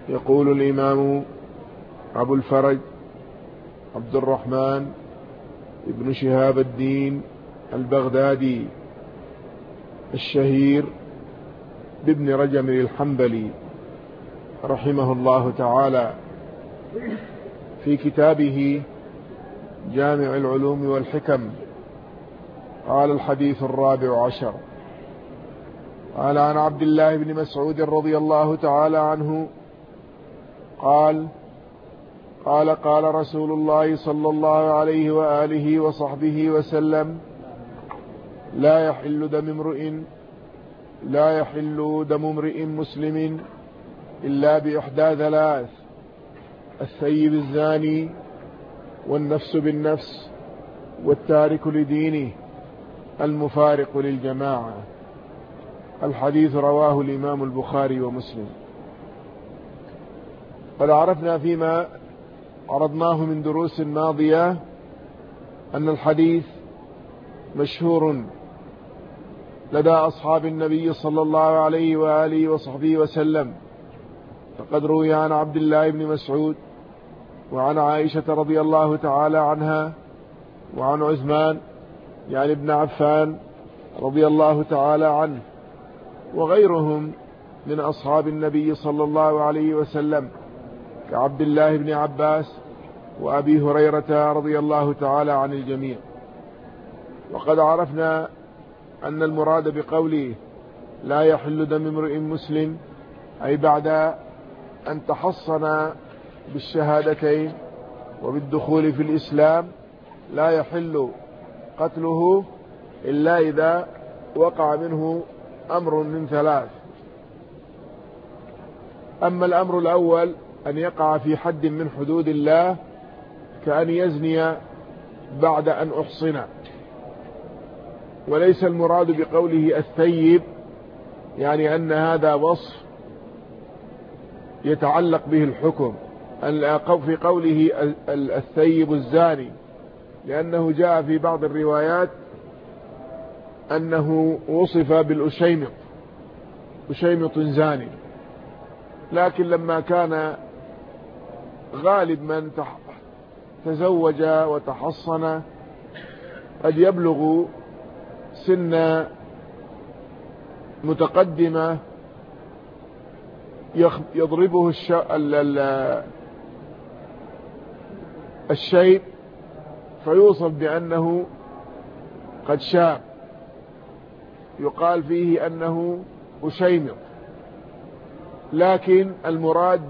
يقول الإمام أبو الفرج عبد الرحمن ابن شهاب الدين البغدادي الشهير بابن رجب الحنبلي رحمه الله تعالى في كتابه جامع العلوم والحكم، قال: الحديث 14. قال: عن عبد الله بن مسعود رضي الله تعالى عنه قال: قال رسول الله صلى الله عليه وآله وصحبه وسلم: لا يحل دم امرئ مسلم إلا بإحدى ثلاث: الثيب الزاني، والنفس بالنفس، والتارك لدينه، المفارق للجماعة. الحديث رواه الإمام البخاري ومسلم. قد عرفنا فيما عرضناه من دروس ماضية أن الحديث مشهور لدى أصحاب النبي صلى الله عليه وآله وصحبه وسلم، فقد روي عن عبد الله بن مسعود، وعن عائشة رضي الله تعالى عنها، وعن عثمان يعني ابن عفان رضي الله تعالى عنه، وغيرهم من أصحاب النبي صلى الله عليه وسلم كعبد الله بن عباس وأبي هريرة رضي الله تعالى عن الجميع. وقد عرفنا أن المراد بقوله لا يحل دم امرئ مسلم أي بعد أن تحصن بالشهادتين وبالدخول في الإسلام لا يحل قتله إلا إذا وقع منه أمر من ثلاث. أما الأمر الأول أن يقع في حد من حدود الله كأن يزني بعد أن أحصن، وليس المراد بقوله الثيب يعني أن هذا وصف يتعلق به الحكم في قوله الثيب الزاني، لأنه جاء في بعض الروايات أنه وصف بالأشيمط، أشيمط زاني، لكن لما كان غالب من تزوج وتحصن قد يبلغ سن متقدمة يضربه الشيب فيوصف بأنه قد شاب، يقال فيه أنه أشيمط. لكن المراد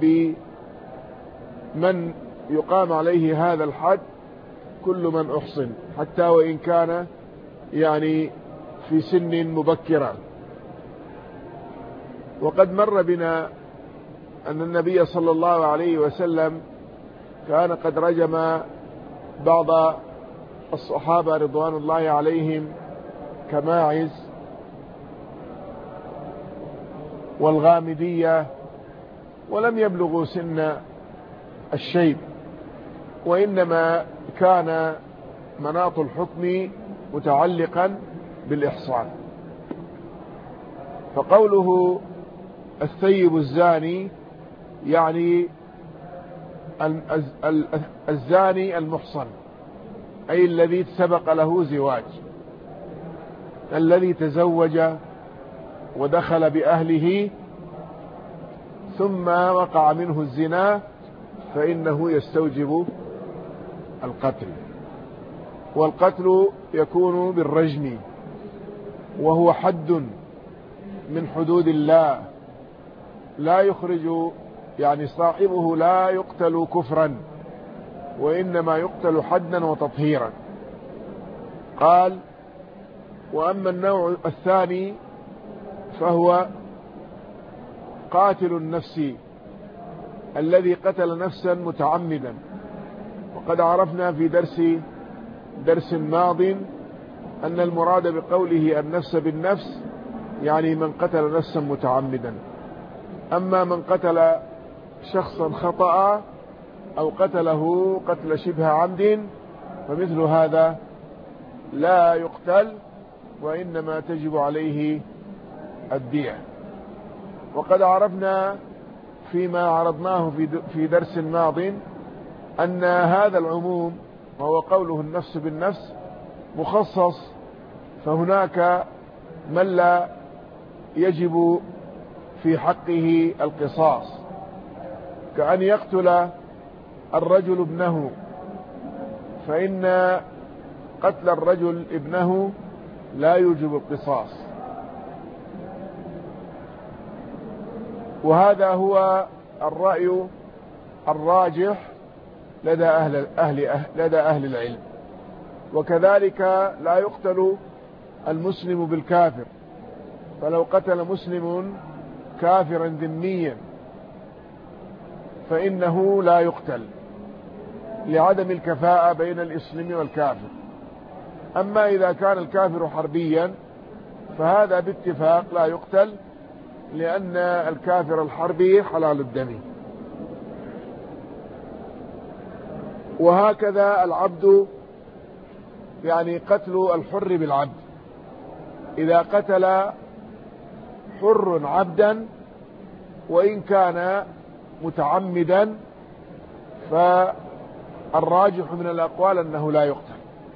بمن يقام عليه هذا الحد كل من أحصن، حتى وإن كان يعني في سن مبكرة. وقد مر بنا أن النبي صلى الله عليه وسلم كان قد رجم بعض الصحابة رضوان الله عليهم كماعز والغامدية، ولم يبلغوا سن الشيب، وإنما كان مناط الحكم متعلقا بالإحصان. فقوله الثيب الزاني يعني الزاني المحصن، أي الذي سبق له زواج، الذي تزوج ودخل بأهله ثم وقع منه الزنا فإنه يستوجب القتل، والقتل يكون بالرجم، وهو حد من حدود الله لا يخرج، يعني صاحبه لا يقتل كفرا، وإنما يقتل حدا وتطهيرا. قال: وأما النوع الثاني فهو قاتل النفس الذي قتل نفسا متعمدا. وقد عرفنا في درس ماض أن المراد بقوله النفس بالنفس يعني من قتل نفسا متعمدا. أما من قتل شخصا خطأ أو قتله قتل شبه عمد فمثل هذا لا يقتل، وإنما تجب عليه الدية. وقد عرفنا فيما عرضناه في درس ماض أن هذا العموم وهو قوله النفس بالنفس مخصص، فهناك من لا يجب في حقه القصاص، كأن يقتل الرجل ابنه، فإن قتل الرجل ابنه لا يوجب القصاص. وهذا هو الرأي الراجح لدى أهل العلم. وكذلك لا يقتل المسلم بالكافر، فلو قتل مسلم كافرا ذميا فإنه لا يقتل لعدم الكفاءة بين الإسلام والكافر. أما إذا كان الكافر حربيا فهذا باتفاق لا يقتل، لأن الكافر الحربي حلال الدم. وهكذا العبد، يعني قتل الحر بالعبد، إذا قتل حر عبدا وإن كان متعمدا فالراجح من الأقوال أنه لا يقتل.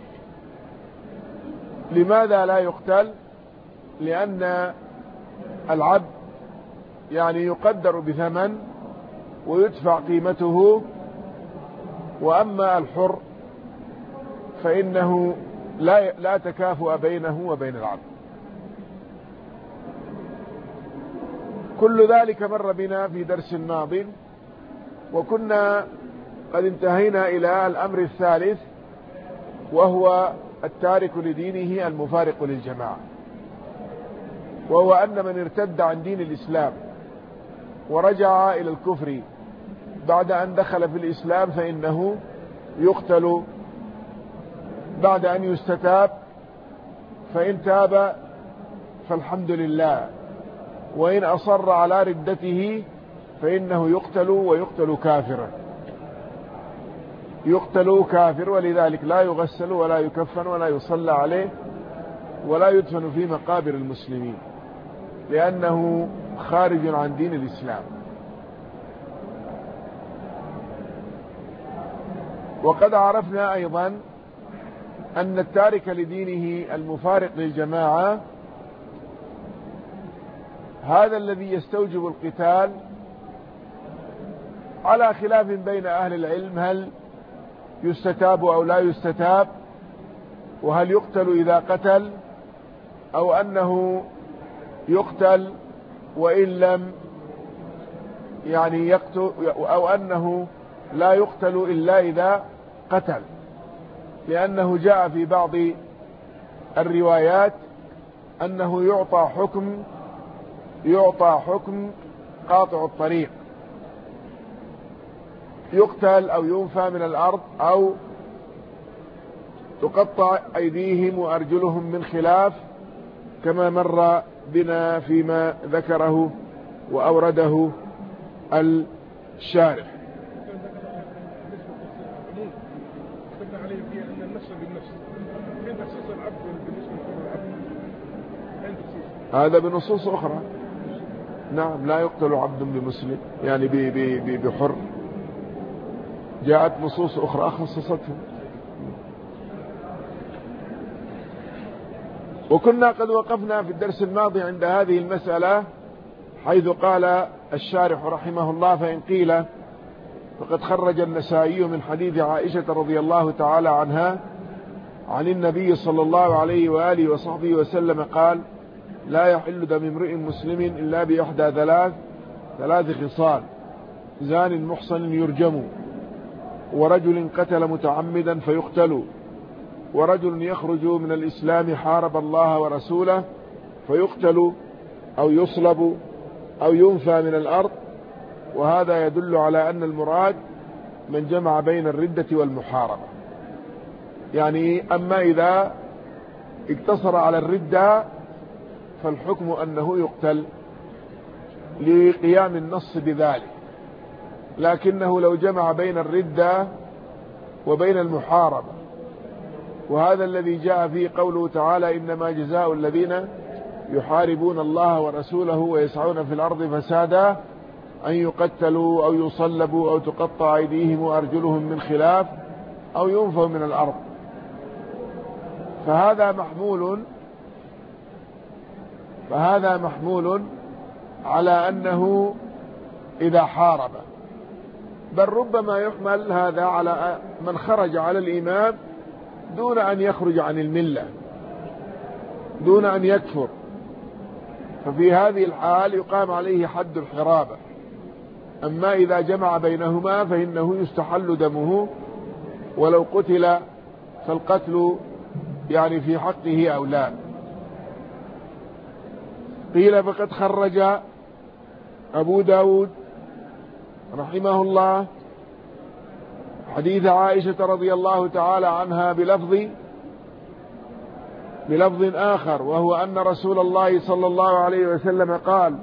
لماذا لا يقتل؟ لأن العبد يعني يقدر بثمن ويدفع قيمته، وأما الحر فإنه لا تكافؤ بينه وبين العبد. كل ذلك مر بنا في درس ماض، وكنا قد انتهينا إلى الأمر الثالث، وهو التارك لدينه المفارق للجماعة، وهو أن من ارتد عن دين الإسلام ورجع إلى الكفر بعد أن دخل في الإسلام فإنه يقتل بعد أن يستتاب، فإن تاب فالحمد لله، وإن أصر على ردته فإنه يقتل، ويقتل كافرا، يقتل كافر. ولذلك لا يغسل ولا يكفن ولا يصلى عليه ولا يدفن في مقابر المسلمين، لأنه خارج عن دين الإسلام. وقد عرفنا أيضا أن التارك لدينه المفارق للجماعة هذا الذي يستوجب القتال، على خلاف بين أهل العلم هل يستتاب أو لا يستتاب، وهل يقتل إذا قتل، أو أنه يقتل وإن لم يعني يقتل، أو أنه لا يقتل إلا إذا قتل، لأنه جاء في بعض الروايات أنه يعطى حكم قاطع الطريق، يقتل أو ينفى من الأرض أو تقطع أيديهم وأرجلهم من خلاف، كما مر بنا فيما ذكره وأورده الشارح. هذا بنصوص أخرى. نعم، لا يقتل عبد بمسلم، يعني بحر، جاءت نصوص أخرى خصصتهم. وكنا قد وقفنا في الدرس الماضي عند هذه المسألة، حيث قال الشارح رحمه الله: فإن قيل فقد خرج النسائي من حديث عائشة رضي الله تعالى عنها عن النبي صلى الله عليه وآله وصحبه وسلم قال: لا يحل دم امرئ مسلم إلا بإحدى ثلاث خصال: زان محصن يرجم، ورجل قتل متعمدا فيقتل، ورجل يخرج من الإسلام حارب الله ورسوله فيقتل أو يصلب أو ينفى من الأرض. وهذا يدل على أن المراد من جمع بين الردة والمحاربة. يعني أما إذا اقتصر على الردة فالحكم أنه يقتل لقيام النص بذلك، لكنه لو جمع بين الردة وبين المحاربة، وهذا الذي جاء فيه قوله تعالى: إنما جزاء الذين يحاربون الله ورسوله ويسعون في الأرض فسادا أن يقتلوا أو يصلبوا أو تقطع أيديهم وأرجلهم من خلاف أو ينفوا من الأرض. فهذا محمول على أنه إذا حارب، بل ربما يحمل هذا على من خرج على الإمام دون أن يخرج عن الملة، دون أن يكفر، ففي هذه الحال يقام عليه حد الحرابة. أما إذا جمع بينهما فإنه يستحل دمه، ولو قتل فالقتل يعني في حقه أو لا. قيل فقد خرج أبو داود رحمه الله حديث عائشة رضي الله تعالى عنها بلفظ آخر، وهو أن رسول الله صلى الله عليه وسلم قال: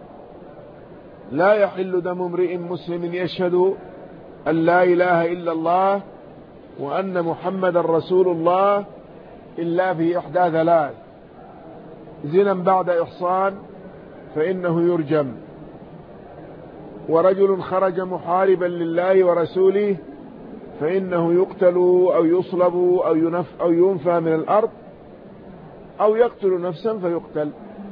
لا يحل دم امرئ مسلم يشهد أن لا إله إلا الله وأن محمد رسول الله إلا في إحدى ثلاث: زنا بعد إحصان فإنه يرجم، ورجل خرج محاربا لله ورسوله فإنه يقتل أو يصلب أو ينفى من الأرض أو يقتل نفسا فيقتل.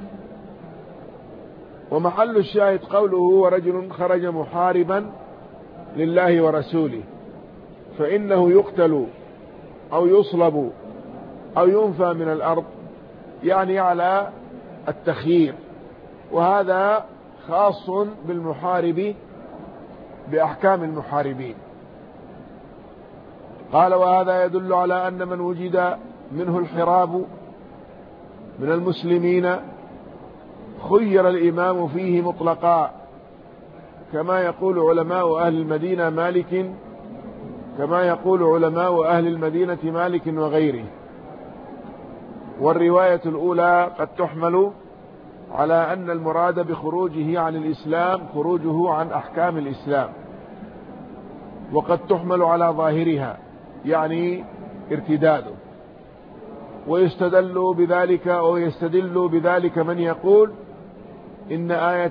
ومحل الشاهد قوله: ورجل خرج محاربا لله ورسوله فإنه يقتل أو يصلب أو ينفى من الأرض، يعني على التخيير، وهذا خاص بالمحارب بأحكام المحاربين. قال: وهذا يدل على أن من وجد منه الحراب من المسلمين خير الإمام فيه مطلقا، كما يقول علماء أهل المدينة مالك وغيره. والرواية الأولى قد تحمل على أن المراد بخروجه عن الإسلام خروجه عن أحكام الإسلام، وقد تحمل على ظاهرها يعني ارتداده. ويستدل بذلك من يقول إن آية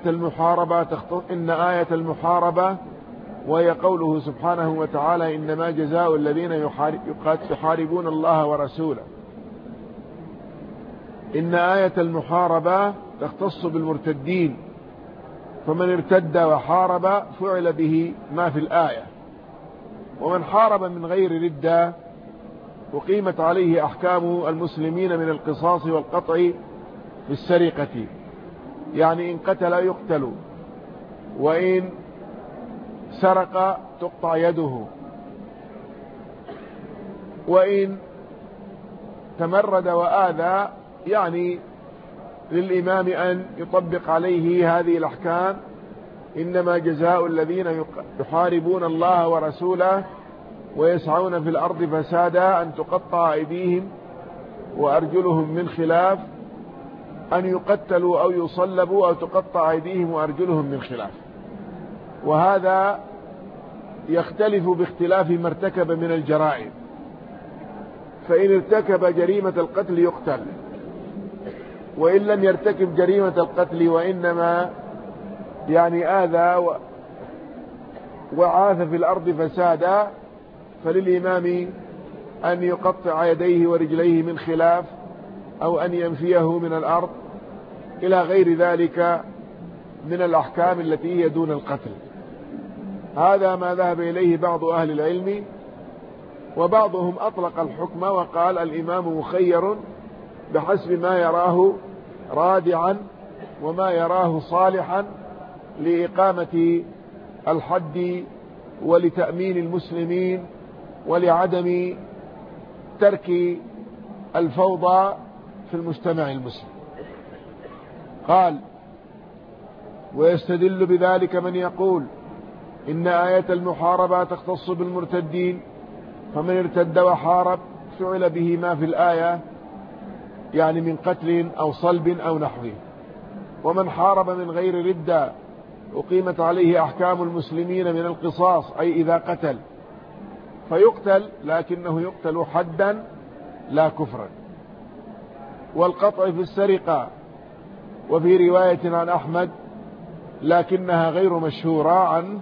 المحاربة وهي قوله سبحانه وتعالى: إنما جزاء الذين يحاربون الله ورسوله. إن آية المحاربة تختص بالمرتدين، فمن ارتد وحارب فعل به ما في الآية، ومن حارب من غير ردة وقيمت عليه أحكام المسلمين من القصاص والقطع بالسرقة، يعني إن قتل يقتل، وإن سرق تقطع يده، وإن تمرد وآذى يعني للإمام أن يطبق عليه هذه الأحكام: إنما جزاء الذين يحاربون الله ورسوله ويسعون في الأرض فسادا أن تقطع أيديهم وأرجلهم من خلاف، أن يقتلوا أو يصلبوا أو تقطع أيديهم وأرجلهم من خلاف. وهذا يختلف باختلاف ما ارتكب من الجرائم، فإن ارتكب جريمة القتل يقتل، وإن لم يرتكب جريمة القتل وإنما يعني آذى وعاث في الأرض فسادا فللإمام أن يقطع يديه ورجليه من خلاف أو أن ينفيه من الأرض إلى غير ذلك من الأحكام التي هي دون القتل. هذا ما ذهب إليه بعض أهل العلم، وبعضهم أطلق الحكم وقال الإمام مخير بحسب ما يراه رادعا وما يراه صالحا لإقامة الحد ولتأمين المسلمين ولعدم ترك الفوضى في المجتمع المسلم. قال: ويستدل بذلك من يقول إن آية المحاربة تختص بالمرتدين، فمن ارتد وحارب فعل به ما في الآية، يعني من قتل أو صلب أو نحوه. ومن حارب من غير ردة أقيمت عليه أحكام المسلمين من القصاص، أي إذا قتل فيقتل، لكنه يقتل حدا لا كفرا. والقطع في السرقة، وفي رواية عن أحمد لكنها غير مشهورة عنه،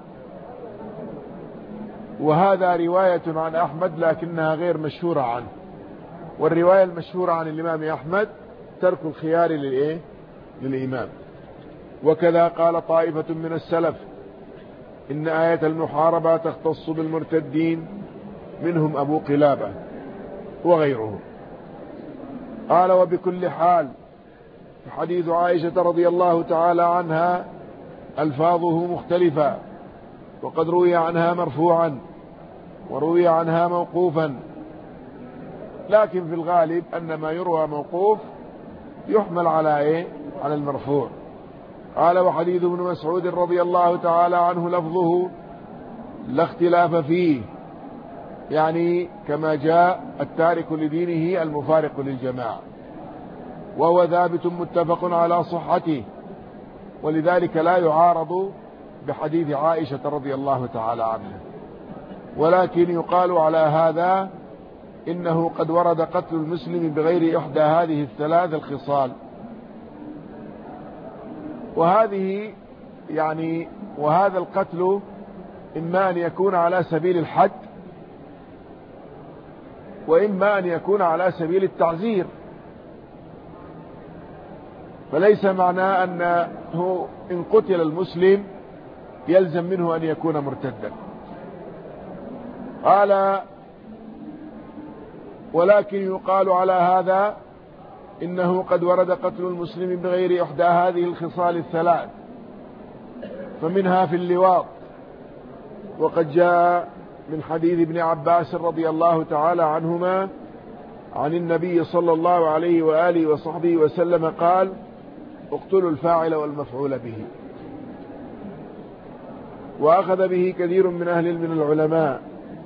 وهذا رواية عن أحمد لكنها غير مشهورة عنه. والرواية المشهورة عن الإمام أحمد ترك الخيار للإمام. وكذا قال طائفة من السلف إن آية المحاربة تختص بالمرتدين، منهم أبو قلابة وغيره. قال وبكل حال حديث عائشة رضي الله تعالى عنها ألفاظه مختلفة، وقد روي عنها مرفوعا وروي عنها موقوفا، لكن في الغالب أن ما يروى موقوف يحمل على المرفوع. قال وحديث ابن مسعود رضي الله تعالى عنه لفظه لا اختلاف فيه، يعني كما جاء التارك لدينه المفارق للجماعة، وهو ثابت متفق على صحته، ولذلك لا يعارض بحديث عائشة رضي الله تعالى عنها. ولكن يقال على هذا إنه قد ورد قتل المسلم بغير إحدى هذه الثلاث الخصال، وهذا القتل إما أن يكون على سبيل الحد، وإما أن يكون على سبيل التعزير، فليس معناه أنه إن قتل المسلم يلزم منه أن يكون مرتدا. قال ولكن يقال على هذا إنه قد ورد قتل المسلم بغير إحدى هذه الخصال الثلاث، فمنها في اللواط، وقد جاء من حديث ابن عباس رضي الله تعالى عنهما عن النبي صلى الله عليه وآله وصحبه وسلم قال اقتلوا الفاعل والمفعول به. وأخذ به كثير من العلماء،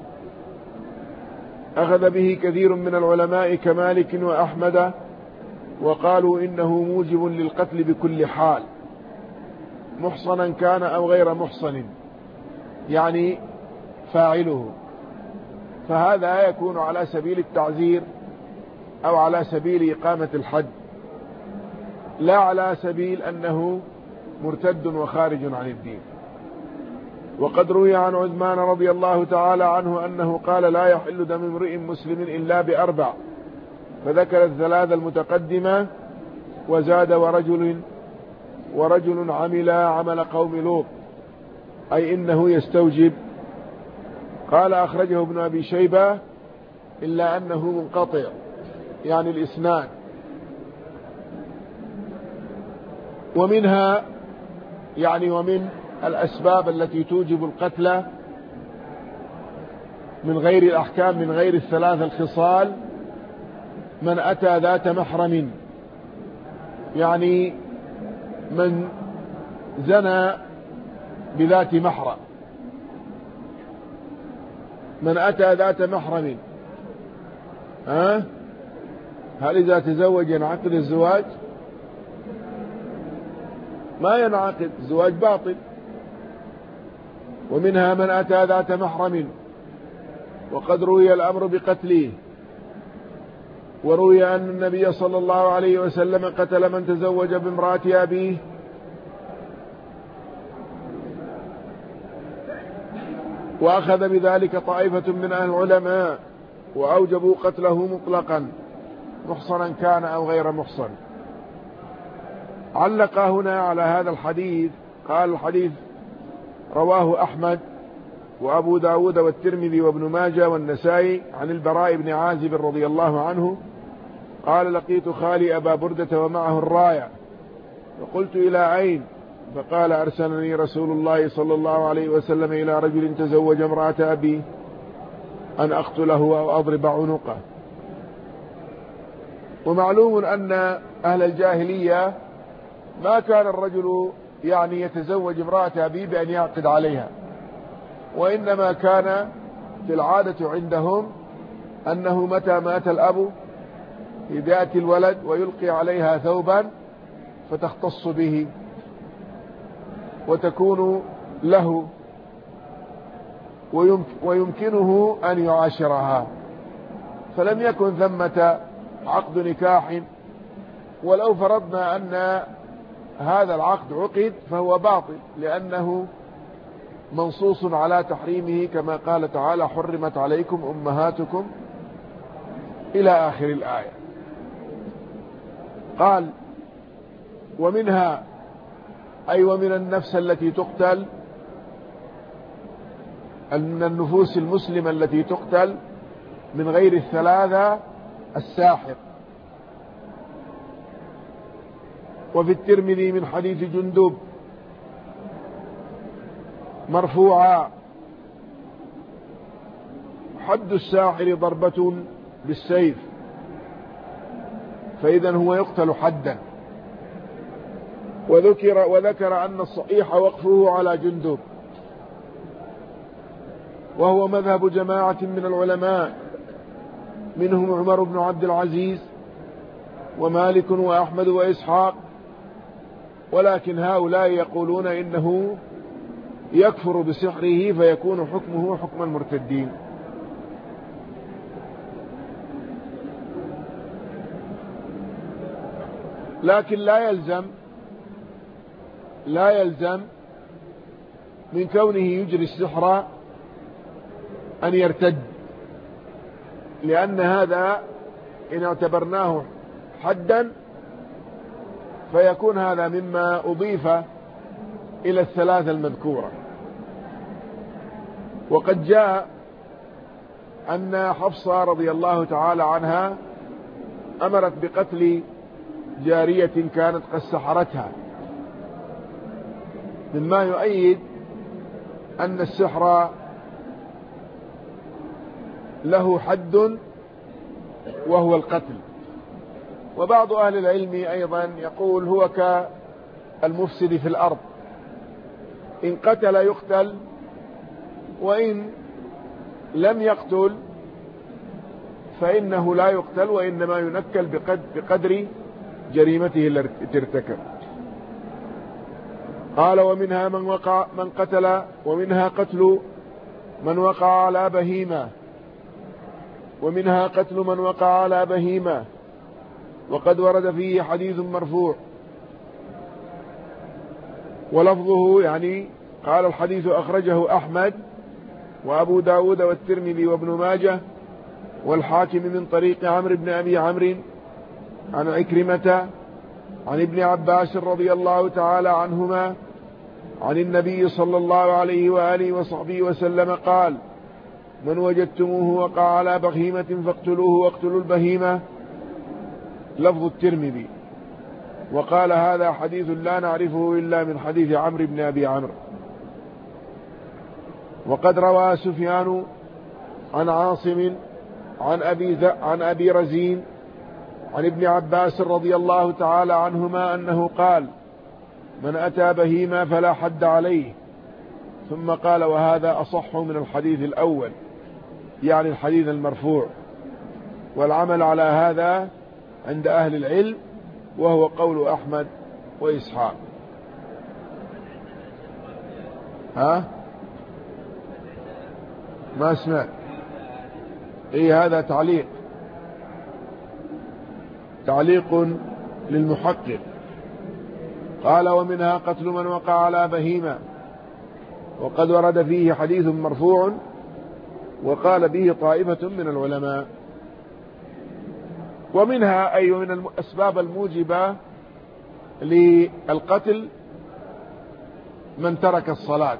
أخذ به كثير من العلماء كمالك وأحمد، وقالوا إنه موجب للقتل بكل حال، محصنا كان أو غير محصن، يعني فاعله، فهذا يكون على سبيل التعزير أو على سبيل إقامة الحد، لا على سبيل أنه مرتد وخارج عن الدين. وقد روي عن عثمان رضي الله تعالى عنه أنه قال لا يحل دم امرئ مسلم إلا بأربع، فذكر الثلاث المتقدمة وزاد ورجل عمل قوم لوط، أي إنه يستوجب. قال أخرجه ابن أبي شيبة إلا أنه منقطع، يعني الإسناد. ومنها ومن الأسباب التي توجب القتل من غير الأحكام من غير الثلاث الخصال من أتى ذات محرم، يعني من زنى بذات محرم، من أتى ذات محرم. هل إذا تزوج ينعقد الزواج؟ ما ينعقد، الزواج باطل. ومنها من أتى ذات محرم، وقد روي الأمر بقتله، وروي أن النبي صلى الله عليه وسلم قتل من تزوج بامرأة أبيه، وأخذ بذلك طائفة من العلماء وأوجبوا قتله مطلقا، محصنا كان أو غير محصن. علق هنا على هذا الحديث، قال الحديث رواه أحمد وأبو داود والترمذي وابن ماجه والنسائي عن البراء بن عازب رضي الله عنه قال لقيت خالي أبا بردة ومعه الراية، فقلت إلى أين؟ فقال أرسلني رسول الله صلى الله عليه وسلم إلى رجل تزوج امرأة أبي أن أقتله أو أضرب عنقه. ومعلوم أن أهل الجاهلية ما كان الرجل يتزوج امرأة أبيه بأن يعقد عليها، وإنما كان في العادة عندهم أنه متى مات الأب يأتي الولد ويلقي عليها ثوبا فتختص به وتكون له، ويمكنه أن يعاشرها، فلم يكن ثمة عقد نكاح. ولو فرضنا أن هذا العقد عقد فهو باطل، لأنه منصوص على تحريمه، كما قال تعالى: حرمت عليكم أمهاتكم إلى آخر الآية. قال: ومنها أي ومن النفس التي تقتل، من النفوس المسلمة التي تقتل من غير الثلاثة الساحر. وفي الترمذي من حديث جندب مرفوعا: حد الساحر ضربة بالسيف، فإذا هو يقتل حدا. وذكر أن الصحيح وقفه على جندب، وهو مذهب جماعة من العلماء، منهم عمر بن عبد العزيز ومالك وأحمد وإسحاق، ولكن هؤلاء يقولون إنه يكفر بسحره فيكون حكمه حكم المرتدين. لكن لا يلزم من كونه يجري السحر أن يرتد، لأن هذا إن اعتبرناه حدا فيكون هذا مما أضيف إلى الثلاثة المذكورة. وقد جاء أن حفصة رضي الله تعالى عنها أمرت بقتل جارية كانت قد سحرتها، مما يؤيد أن السحر له حد وهو القتل. وبعض أهل العلم أيضا يقول هو كالمفسد في الأرض، إن قتل يقتل، وإن لم يقتل فإنه لا يقتل، وإنما ينكل بقدر جريمته التي ارتكب. قال: ومنها ومنها قتل من وقع على بهيمة، ومنها قتل من وقع على بهيمة، وقد ورد فيه حديث مرفوع، ولفظه يعني قال: الحديث أخرجه أحمد وأبو داود والترمذي وابن ماجه والحاكم من طريق عمرو بن أبي عمرو عن عكرمة عن ابن عباس رضي الله تعالى عنهما عن النبي صلى الله عليه وآله وصحبه وسلم قال: من وجدتموه وقع على بهيمة فاقتلوه واقتلوا البهيمة. لفظ الترمذي. وقال: هذا حديث لا نعرفه إلا من حديث عمرو بن أبي عمرو. وقد روى سفيان عن عاصم عن أبي رزين عن ابن عباس رضي الله تعالى عنهما أنه قال: من أتى بهيمة فلا حد عليه. ثم قال: وهذا أصح من الحديث الأول، يعني الحديث المرفوع، والعمل على هذا عند أهل العلم، وهو قول أحمد وإسحاق. ما اسمع. هذا تعليق للمحقق. قال: ومنها قتل من وقع على بهيمة، وقد ورد فيه حديث مرفوع، وقال به طائفة من العلماء. ومنها أي من الأسباب الموجبة للقتل من ترك الصلاة،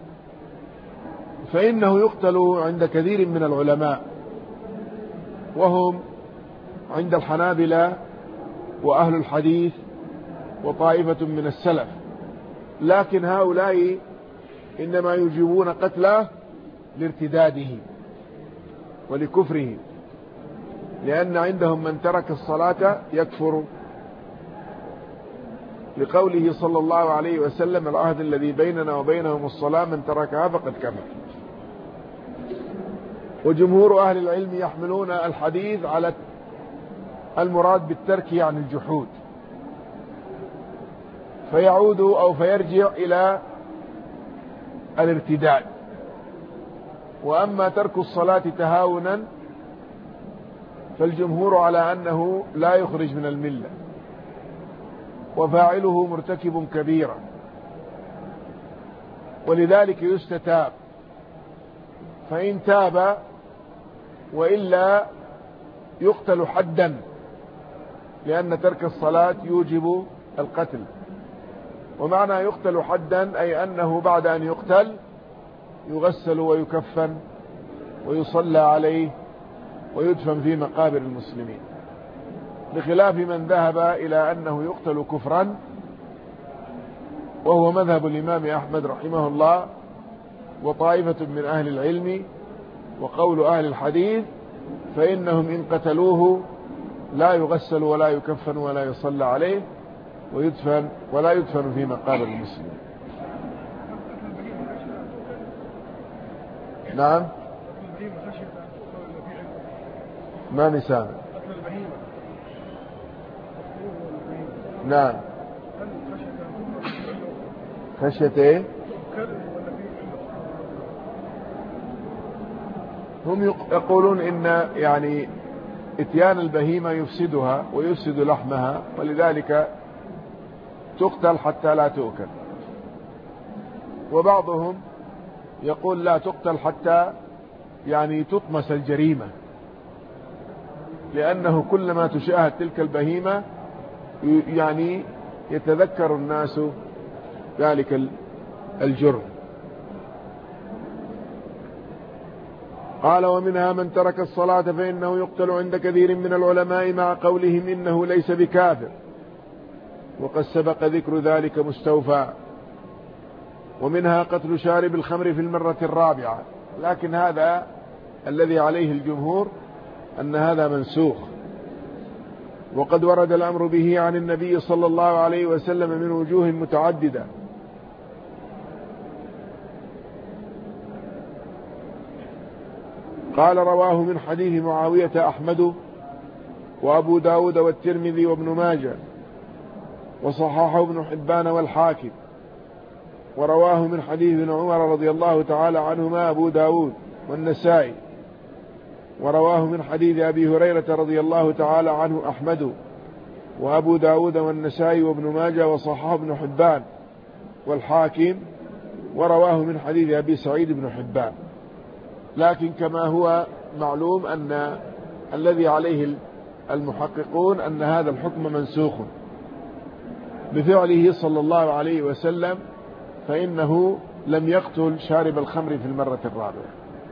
فإنه يقتل عند كثير من العلماء، وهم عند الحنابلة وأهل الحديث وطائفة من السلف. لكن هؤلاء إنما يجيبون قتله لارتداده ولكفره، لأن عندهم من ترك الصلاة يكفر، لقوله صلى الله عليه وسلم: العهد الذي بيننا وبينهم الصلاة، من تركها فقد كفر. وجمهور أهل العلم يحملون الحديث على المراد بالترك عن الجحود، فيعود أو فيرجع إلى الارتداد. وأما ترك الصلاة تهاونا فالجمهور على أنه لا يخرج من الملة، وفاعله مرتكب كبيرة، ولذلك يستتاب، فإن تاب وإلا يقتل حدا، لأن ترك الصلاة يوجب القتل. ومعنى يقتل حدا أي أنه بعد أن يقتل يغسل ويكفن ويصلى عليه ويدفن في مقابر المسلمين، بخلاف من ذهب إلى أنه يقتل كفرا، وهو مذهب الإمام أحمد رحمه الله وطائفة من أهل العلم وقول أهل الحديث، فإنهم إن قتلوه لا يغسل ولا يكفن ولا يصلى عليه ويدفن ولا يدفن في مقابر المسلمين. نعم، ما نسامع. نعم، خشية ايه؟ هم يقولون إن يعني اتيان البهيمة يفسدها ويفسد لحمها، ولذلك تقتل حتى لا تؤكل. وبعضهم يقول لا تقتل حتى يعني تطمس الجريمة، لأنه كلما تشاهد تلك البهيمة يعني يتذكر الناس ذلك الجرم. قال ومنها من ترك الصلاة فإنه يقتل عند كثير من العلماء مع قولهم إنه ليس بكافر، وقد سبق ذكر ذلك مستوفى. ومنها قتل شارب الخمر في المرة الرابعة، لكن هذا الذي عليه الجمهور أن هذا منسوخ، وقد ورد الأمر به عن النبي صلى الله عليه وسلم من وجوه متعددة. قال رواه من حديث معاوية أحمد وأبو داود والترمذي وابن ماجه، وصححه ابن حبان والحاكم. ورواه من حديث ابن عمر رضي الله تعالى عنهما أبو داود والنسائي. ورواه من حديث أبي هريرة رضي الله تعالى عنه أحمد وأبو داود والنسائي وابن ماجه، وصححه ابن حبان والحاكم. ورواه من حديث أبي سعيد بن حبان. لكن كما هو معلوم أن الذي عليه المحققون أن هذا الحكم منسوخ بفعله صلى الله عليه وسلم، فإنه لم يقتل شارب الخمر في المرة الرابعة.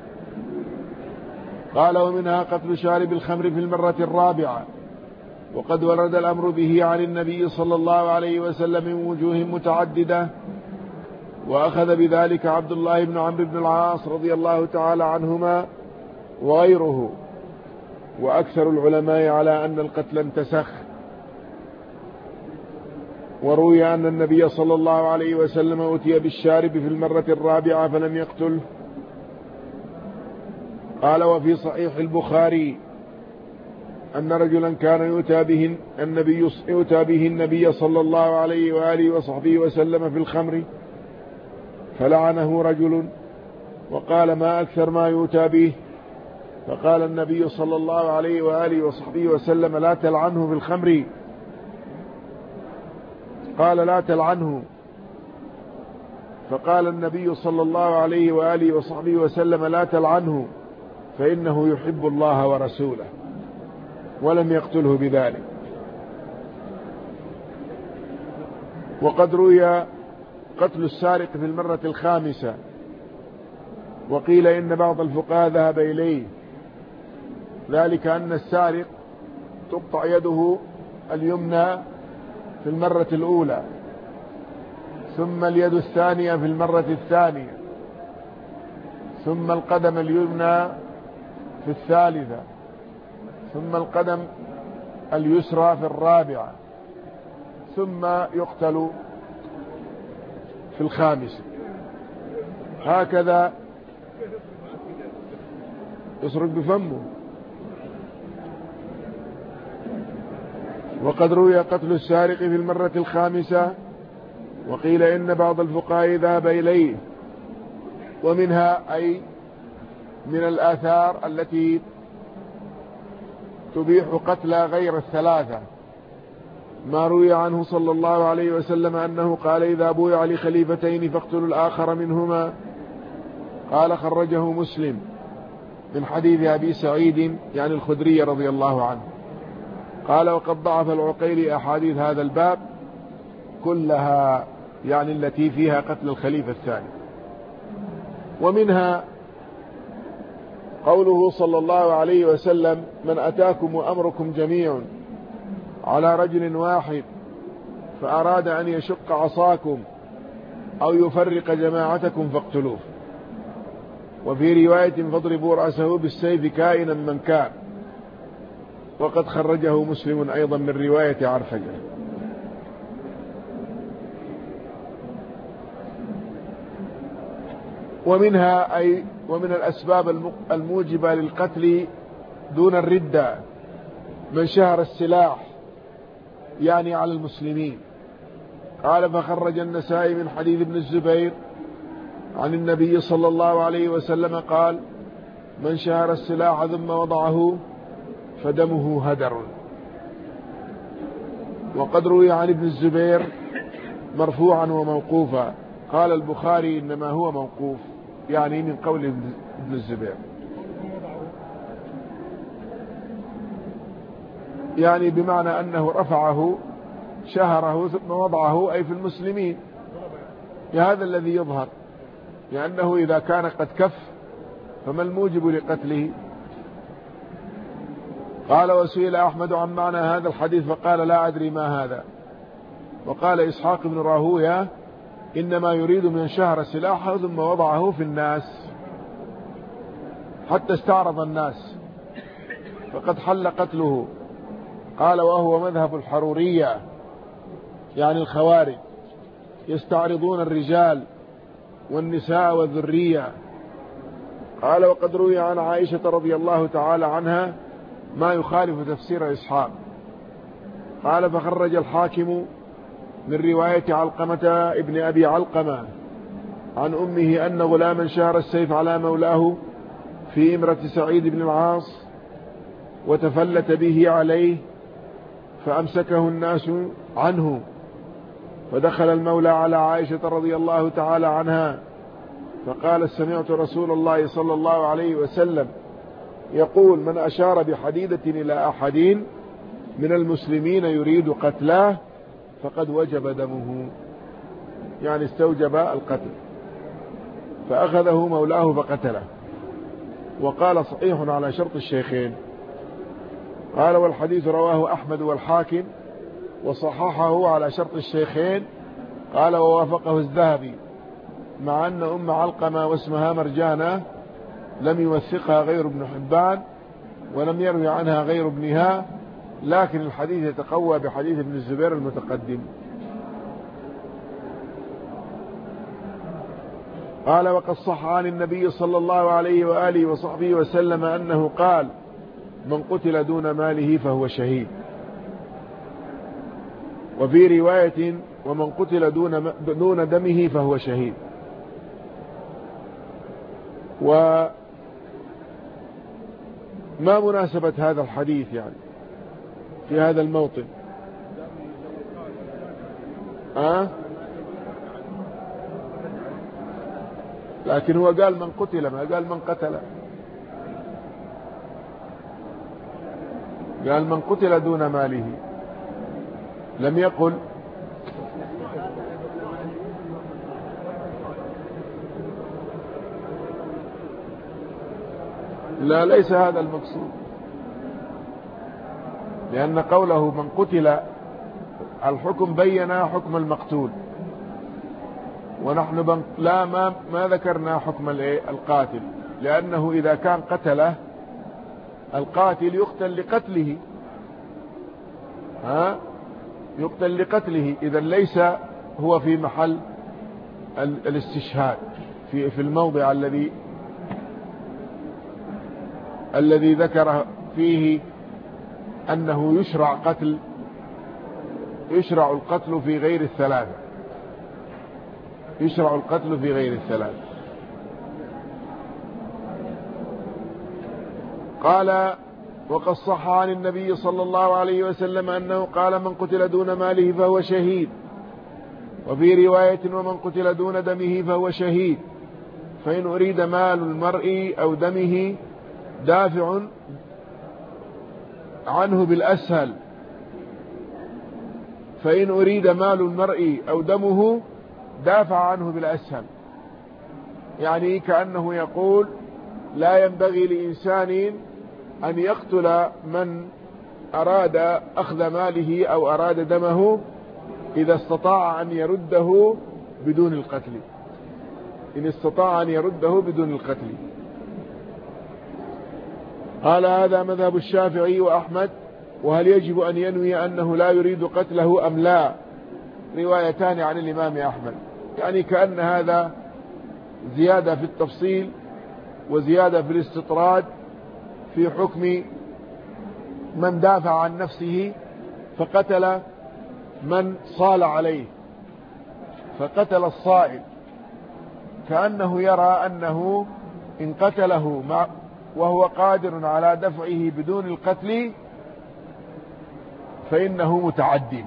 قال ومنها قتل شارب الخمر في المرة الرابعة، وقد ورد الأمر به عن النبي صلى الله عليه وسلم من وجوه متعددة، وأخذ بذلك عبد الله بن عمرو بن العاص رضي الله تعالى عنهما وغيره. وأكثر العلماء على أن القتل انتسخ. وروي أن النبي صلى الله عليه وسلم أتي بالشارب في المرة الرابعة فلم يقتله. قال وفي صحيح البخاري أن رجلا كان يؤتى به النبي صلى الله عليه وآله وصحبه وسلم في الخمر، فلعنه رجل وقال ما أكثر ما يؤتى به، فقال النبي صلى الله عليه وآله وصحبه وسلم لا تلعنه في الخمر. قال لا تلعنه، فقال النبي صلى الله عليه وآله وصحبه وسلم لا تلعنه فإنه يحب الله ورسوله، ولم يقتله بذلك. وقد روي قتل السارق في المرة الخامسة، وقيل إن بعض الفقهاء ذهب إليه، ذلك أن السارق تقطع يده اليمنى في المرة الأولى، ثم اليد الثانية في المرة الثانية، ثم القدم اليمنى في الثالثة، ثم القدم اليسرى في الرابعة، ثم يقتل في الخامسة. هكذا يسرق بفمه. وقد روي قتل السارق في المرة الخامسة، وقيل إن بعض الفقهاء ذهب إليه. ومنها أي من الآثار التي تبيح قتل غير الثلاثة، ما روي عنه صلى الله عليه وسلم أنه قال إذا بويع لخليفتين فاقتلوا الآخر منهما. قال خرجه مسلم من حديث أبي سعيد يعني الخدري رضي الله عنه. قال وقد ضعف العقيلي أحاديث هذا الباب كلها، يعني التي فيها قتل الخليفة الثاني. ومنها قوله صلى الله عليه وسلم من أتاكم وأمركم جميع على رجل واحد فأراد أن يشق عصاكم أو يفرق جماعتكم فاقتلوه. وفي رواية فاضربوا رأسه بالسيف كائنا من كان. وقد خرجه مسلم أيضا من رواية عرفجة. ومنها أي ومن الأسباب الموجبة للقتل دون الردة من شهر السلاح يعني على المسلمين. قال فخرج النسائي من حديث ابن الزبير عن النبي صلى الله عليه وسلم قال من شهر السلاح ثم وضعه فدمه هدر. وقد روي عن ابن الزبير مرفوعا وموقوفا. قال البخاري إنما هو موقوف، يعني من قول ابن الزبير، يعني بمعنى أنه رفعه شهره ثم وضعه أي في المسلمين. هذا الذي يظهر، لأنه إذا كان قد كف فما الموجب لقتله؟ قال وسئل أحمد عن معنى هذا الحديث فقال لا أدري ما هذا. وقال إسحاق بن راهويه إنما يريد من شهر سلاحه ثم وضعه في الناس حتى استعرض الناس فقد حل قتله. قال وهو مذهب الحرورية يعني الخوارج، يستعرضون الرجال والنساء والذرية. قال وقد روي عن عائشة رضي الله تعالى عنها ما يخالف تفسير إسحاق. قال فخرج الحاكم من رواية علقمة ابن أبي علقمة عن أمه أن غلاما شار السيف على مولاه في إمرة سعيد بن العاص وتفلت به عليه فأمسكه الناس عنه، فدخل المولى على عائشة رضي الله تعالى عنها فقال سمعت رسول الله صلى الله عليه وسلم يقول من أشار بحديدة إلى أحد من المسلمين يريد قتله فقد وجب دمه، يعني استوجب القتل. فأخذه مولاه فقتله. وقال صحيح على شرط الشيخين. قال والحديث رواه أحمد والحاكم وصححه على شرط الشيخين. قال ووافقه الذهبي مع أن أم علقمة واسمها مرجانة لم يوثقها غير ابن حبان ولم يروي عنها غير ابنها، لكن الحديث يتقوى بحديث ابن الزبير المتقدم. قال وقد صح عن النبي صلى الله عليه وآله وصحبه وسلم أنه قال من قتل دون ماله فهو شهيد. وفي رواية ومن قتل دون دمه فهو شهيد. وما مناسبة هذا الحديث يعني في هذا الموطن؟ لكن هو قال من قتل، ما قال من قتل. قال من قتل دون ماله، لم يقل لا، ليس هذا المقصود، لأن قوله من قتل الحكم بين حكم المقتول، ونحن ما ذكرنا حكم القاتل، لأنه إذا كان قتله القاتل يقتل لقتله، يقتل لقتله، إذا ليس هو في محل الاستشهاد في الموضع الذي ذكر فيه أنه يشرع القتل في غير الثلاثة، يشرع القتل في غير الثلاثة. قال وقد صح عن النبي صلى الله عليه وسلم أنه قال: من قتل دون ماله فهو شهيد. وفي رواية: ومن قتل دون دمه فهو شهيد. فإن أريد مال المرء أو دمه دافع عنه بالأسهل، فإن أريد مال المرء أو دمه دافع عنه بالأسهل. يعني كأنه يقول: لا ينبغي لإنسان أن يقتل من أراد أخذ ماله أو أراد دمه إذا استطاع أن يرده بدون القتل، إن استطاع أن يرده بدون القتل. قال: هذا مذهب الشافعي وأحمد. وهل يجب أن ينوي أنه لا يريد قتله أم لا؟ روايتان عن الإمام أحمد. يعني كأن هذا زيادة في التفصيل وزيادة في الاستطراد في حكم من دافع عن نفسه فقتل من صال عليه، فقتل الصائل، كأنه يرى أنه إن قتله وهو قادر على دفعه بدون القتل فإنه متعد،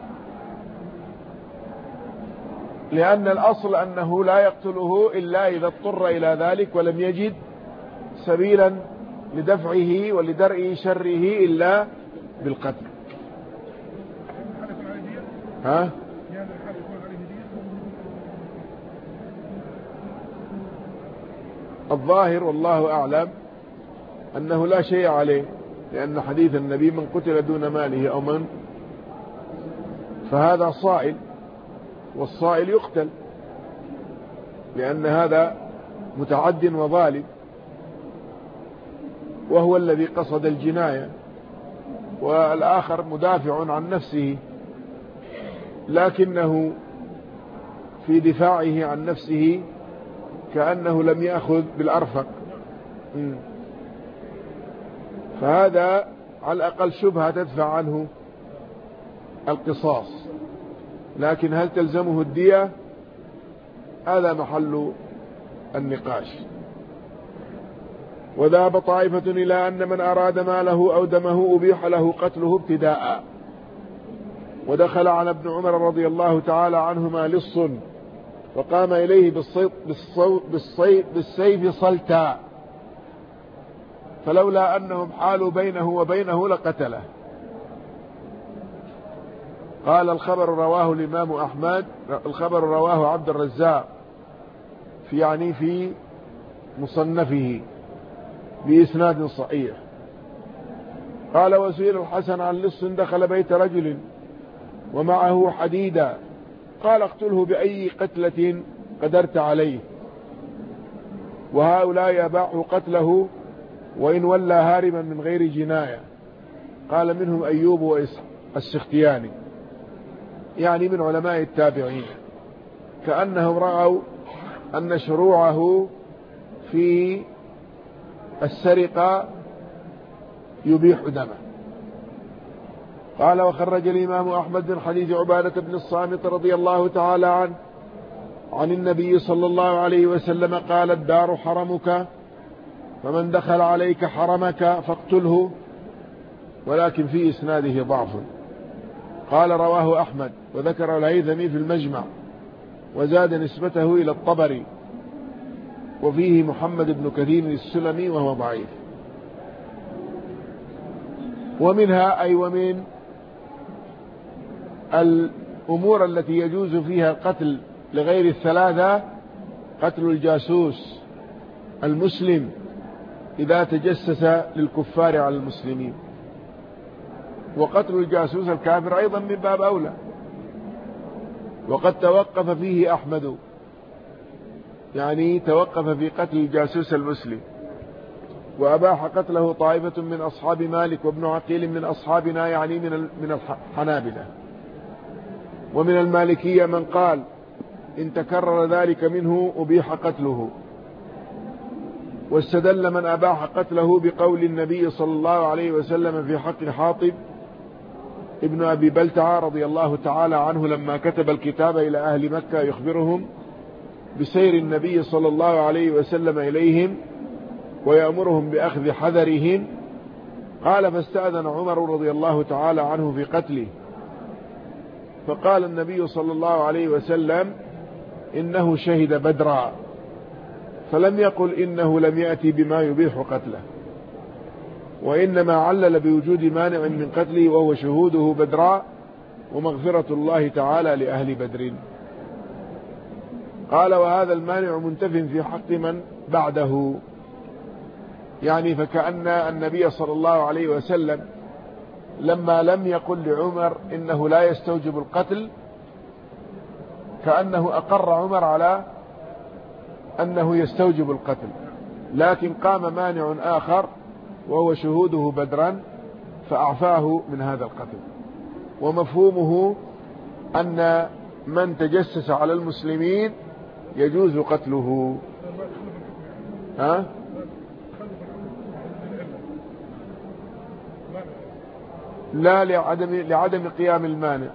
لأن الأصل أنه لا يقتله إلا إذا اضطر إلى ذلك ولم يجد سبيلا لدفعه ولدرء شره إلا بالقتل. ها؟ الظاهر والله أعلم أنه لا شيء عليه، لأن حديث النبي: من قتل دون ماله أو من، فهذا صائل، والصائل يقتل، لأن هذا متعد وظالم، وهو الذي قصد الجناية، والآخر مدافع عن نفسه لكنه في دفاعه عن نفسه كأنه لم يأخذ بالأرفق. فهذا على الأقل شبهة تدفع عنه القصاص، لكن هل تلزمه الدية؟ هذا محل النقاش. وذهب طائفة إلى أن من أراد ماله أو دمه أبيح له قتله ابتداء. ودخل على ابن عمر رضي الله تعالى عنهما لص وقام إليه بالسيف صلتا، فلولا أنهم حالوا بينه وبينه لقتله. قال: الخبر رواه الإمام أحمد، الخبر رواه عبد الرزاق في مصنفه بإسناد صحيح. قال: وسئل الحسن عن لص دخل بيت رجل ومعه حديدا، قال: اقتله بأي قتلة قدرت عليه، وهؤلاء أباحوا قتله وإن ولى هاربا من غير جناية. قال: منهم أيوب والسختياني، يعني من علماء التابعين، كأنهم رأوا أن شروعه في السرقة يبيح دمه. قال: وخرج الإمام أحمد من حديث عبادة بن الصامت رضي الله تعالى عنه عن النبي صلى الله عليه وسلم قال: الدار حرمك، فمن دخل عليك حرمك فاقتله، ولكن في إسناده ضعف. قال: رواه أحمد، وذكر الهيثمي في المجمع، وزاد نسبته إلى الطبري، وفيه محمد بن كثير السلمي وهو ضعيف. ومنها أي ومن الأمور التي يجوز فيها القتل لغير الثلاثة قتل الجاسوس المسلم إذا تجسس للكفار على المسلمين، وقتل الجاسوس الكافر أيضا من باب أولى. وقد توقف فيه أحمد، يعني توقف في قتل الجاسوس المسلم، وأباح قتله طائفة من أصحاب مالك وابن عقيل من أصحابنا، يعني من الحنابلة. ومن المالكية من قال: إن تكرر ذلك منه أبيح قتله. واستدل من أباح قتله بقول النبي صلى الله عليه وسلم في حق حاطب ابن أبي بلتعة رضي الله تعالى عنه لما كتب الكتاب إلى أهل مكة يخبرهم بسير النبي صلى الله عليه وسلم إليهم ويأمرهم بأخذ حذرهم، قال فاستأذن عمر رضي الله تعالى عنه في قتله، فقال النبي صلى الله عليه وسلم إنه شهد بدرا، فلم يقل إنه لم يأتي بما يبيح قتله، وإنما علل بوجود مانع من قتله وهو شهوده بدرا ومغفرة الله تعالى لأهل بدر. قال وهذا المانع منتف في حق من بعده، يعني فكأن النبي صلى الله عليه وسلم لما لم يقل لعمر إنه لا يستوجب القتل كأنه أقر عمر على أنه يستوجب القتل، لكن قام مانع آخر وهو شهوده بدرا فأعفاه من هذا القتل. ومفهومه أن من تجسس على المسلمين يجوز قتله. لا لعدم قيام المانع.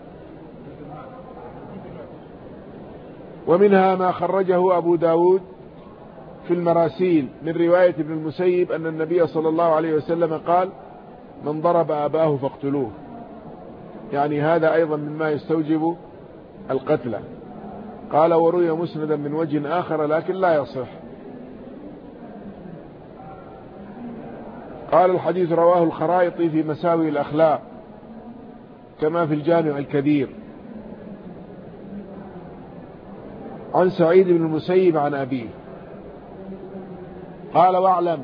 ومنها ما خرجه أبو داود في المراسيل من رواية ابن المسيب أن النبي صلى الله عليه وسلم قال من ضرب أباه فاقتلوه، يعني هذا أيضا مما يستوجب القتل. قال وروي مسندا من وجه آخر لكن لا يصح. قال الحديث رواه الخرائطي في مساوي الأخلاق كما في الجامع الكبير عن سعيد بن المسيب عن أبيه قال واعلم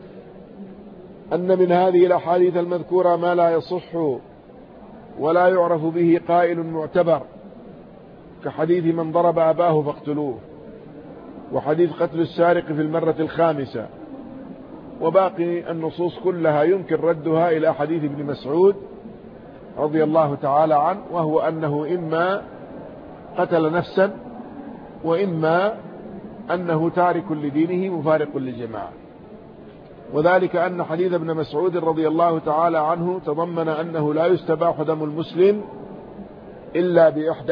أن من هذه الأحاديث المذكورة ما لا يصح ولا يعرف به قائل معتبر، كحديث من ضرب أباه فاقتلوه، وحديث قتل السارق في المرة الخامسة، وباقي النصوص كلها يمكن ردها إلى حديث ابن مسعود رضي الله تعالى عنه، وهو أنه إما قتل نفسا وإما أنه تارك لدينه مفارق للجماعة. وذلك أن حديث ابن مسعود رضي الله تعالى عنه تضمن أنه لا يستباح دم المسلم إلا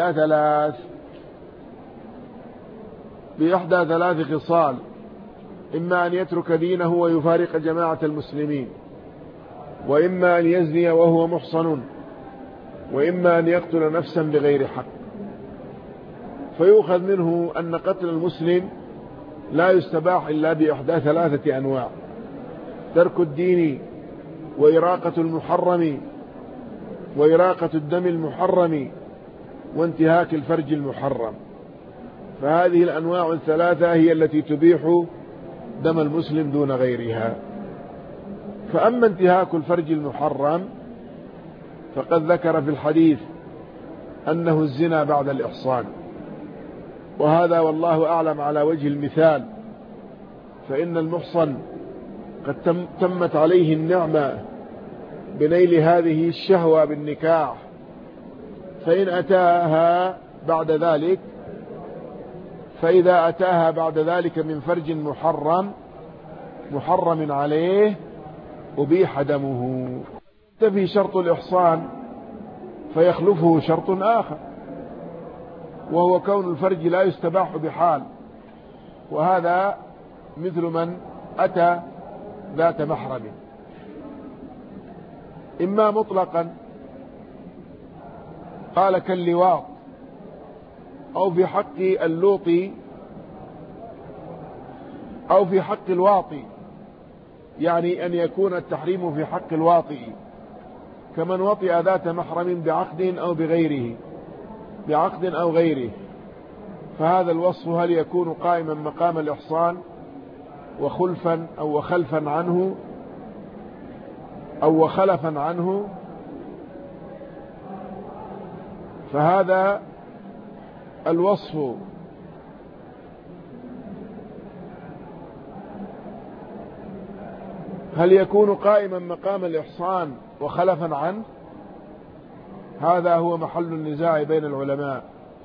بإحدى ثلاث خصال: إما أن يترك دينه ويفارق جماعة المسلمين، وإما أن يزني وهو محصن، وإما أن يقتل نفسا بغير حق. فيؤخذ منه أن قتل المسلم لا يستباح إلا بإحدى ثلاثة أنواع: ترك الدين، وإراقة المحرم، وإراقة الدم المحرم، وانتهاك الفرج المحرم. فهذه الأنواع الثلاثة هي التي تبيح دم المسلم دون غيرها. فأما انتهاك الفرج المحرم فقد ذكر في الحديث أنه الزنا بعد الإحصان، وهذا والله أعلم على وجه المثال، فإن المحصن قد تمت عليه النعمة بنيل هذه الشهوة بالنكاح، فإذا أتاها بعد ذلك من فرج محرم عليه أبيح دمه. تفي شرط الإحصان فيخلفه شرط آخر، وهو كون الفرج لا يستباح بحال، وهذا مثل من أتى ذات محرم، إما مطلقا قال كاللواط، أو في حق اللوطي، أو في حق الواطي، يعني أن يكون التحريم في حق الواطي كمن وطئ ذات محرم بعقد أو غيره. فهذا الوصف هل يكون قائما مقام الإحصان وخلفا أو وخلفا عنه أو وخلفا عنه؟ فهذا الوصف هل يكون قائما مقام الإحصان وخلفا عنه؟ هذا هو محل النزاع بين العلماء.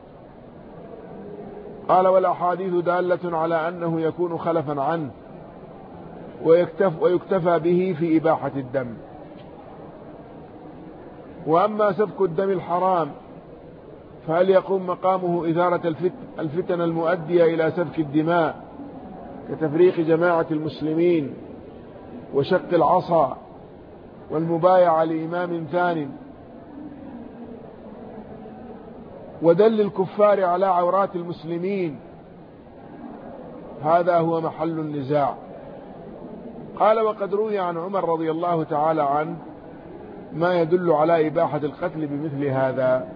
قال والأحاديث دالة على أنه يكون خلفا عنه ويكتفى به في إباحة الدم. وأما سفك الدم الحرام فهل يقوم مقامه إثارة الفتن المؤدية إلى سفك الدماء كتفريق جماعة المسلمين وشق العصا والمبايعة لإمام ثان، ودل الكفار على عورات المسلمين، هذا هو محل النزاع. قال: وقد روي عن عمر رضي الله تعالى عنه ما يدل على إباحة القتل بمثل هذا.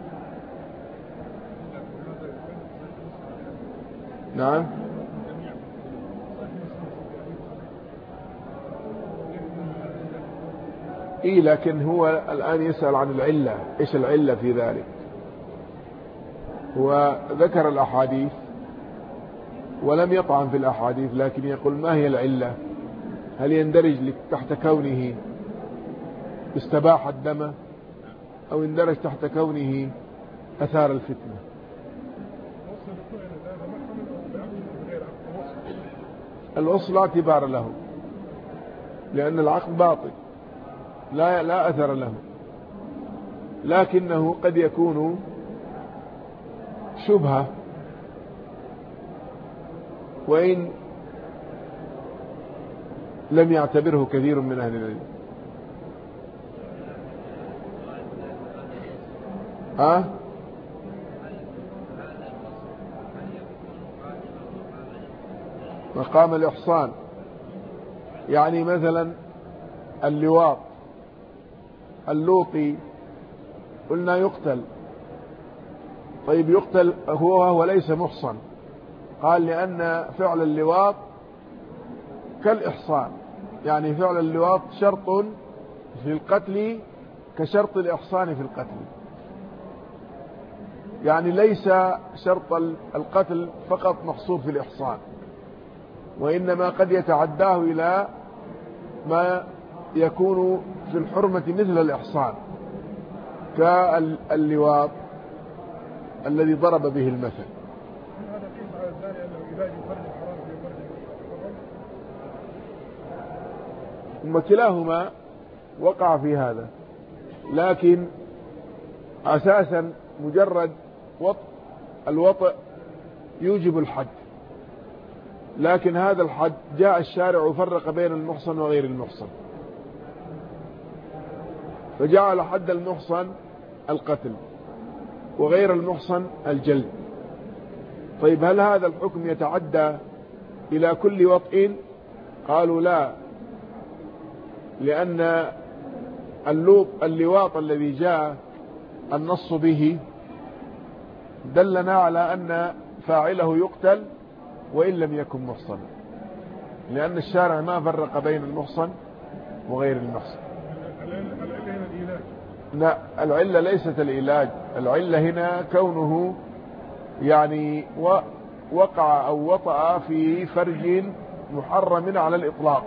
نعم. لكن هو الآن يسأل عن العلة، إيش العلة في ذلك؟ هو ذكر الأحاديث ولم يطعن في الأحاديث، لكن يقول: ما هي العلة؟ هل يندرج تحت كونه استباح الدم، أو يندرج تحت كونه أثار الفتنة؟ الأصل لا اعتبار له، لأن العقد باطل لا أثر له، لكنه قد يكون شبهة، وإن لم يعتبره كثير من أهل العلم. مقام الإحصان، يعني مثلا اللواط اللوطي قلنا يقتل، طيب يقتل هو ليس محصن، قال: لأن فعل اللواط كالإحصان، يعني فعل اللواط شرط في القتل كشرط الإحصان في القتل، يعني ليس شرط القتل فقط محصور في الإحصان، وإنما قد يتعداه إلى ما يكون في الحرمة مثل الإحصان، كاللواط الذي ضرب به المثل. ثم كلاهما وقع في هذا، لكن أساسا مجرد الوطء يوجب الحد، لكن هذا الحد جاء الشارع وفرق بين المحصن وغير المحصن، فجعل حد المحصن القتل وغير المحصن الجلد. طيب هل هذا الحكم يتعدى إلى كل وطء؟ قالوا لا، لأن اللواط الذي جاء النص به دلنا على أن فاعله يقتل وإن لم يكن محصنا، لأن الشارع ما فرق بين المحصن وغير المحصن. لا، العلة ليست العلاج، العلة هنا كونه يعني وقع أو وطأ في فرج محرم على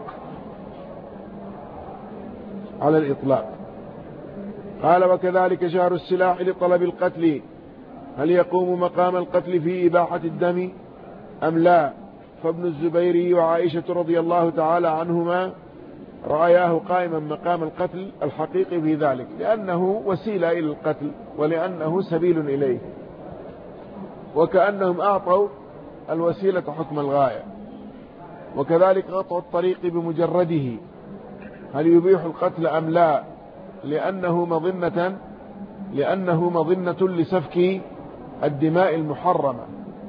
الإطلاق. قال: وكذلك شهر السلاح لطلب القتل، هل يقوم مقام القتل في إباحة الدم أم لا؟ فابن الزبير وعائشة رضي الله تعالى عنهما رأياه قائما مقام القتل الحقيقي في ذلك، لأنه وسيلة إلى القتل ولأنه سبيل إليه، وكأنهم أعطوا الوسيلة حكم الغاية. وكذلك قطع الطريق بمجرده، هل يبيح القتل أم لا؟ لأنه مظنة لسفك الدماء المحرمة.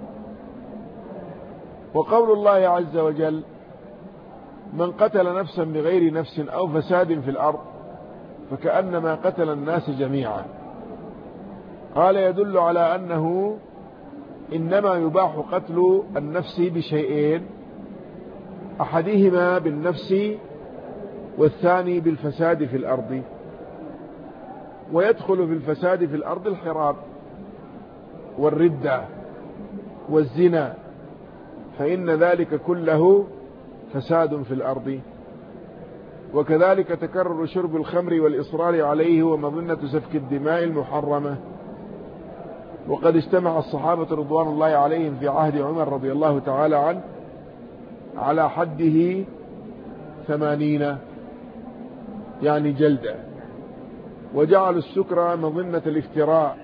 وقول الله عز وجل: من قتل نفسا بغير نفس أو فساد في الأرض فكأنما قتل الناس جميعا، قال: يدل على أنه إنما يباح قتل النفس بشيئين، أحدهما بالنفس والثاني بالفساد في الأرض. ويدخل في الفساد في الأرض الحراب والردة والزنا، فإن ذلك كله فساد في الأرض. وكذلك تكرر شرب الخمر والإصرار عليه ومظنة سفك الدماء المحرمة. وقد اجتمع الصحابة رضوان الله عليهم في عهد عمر رضي الله تعالى عنه على حده 80 يعني جلدة، وجعلوا السكر مظنة الافتراء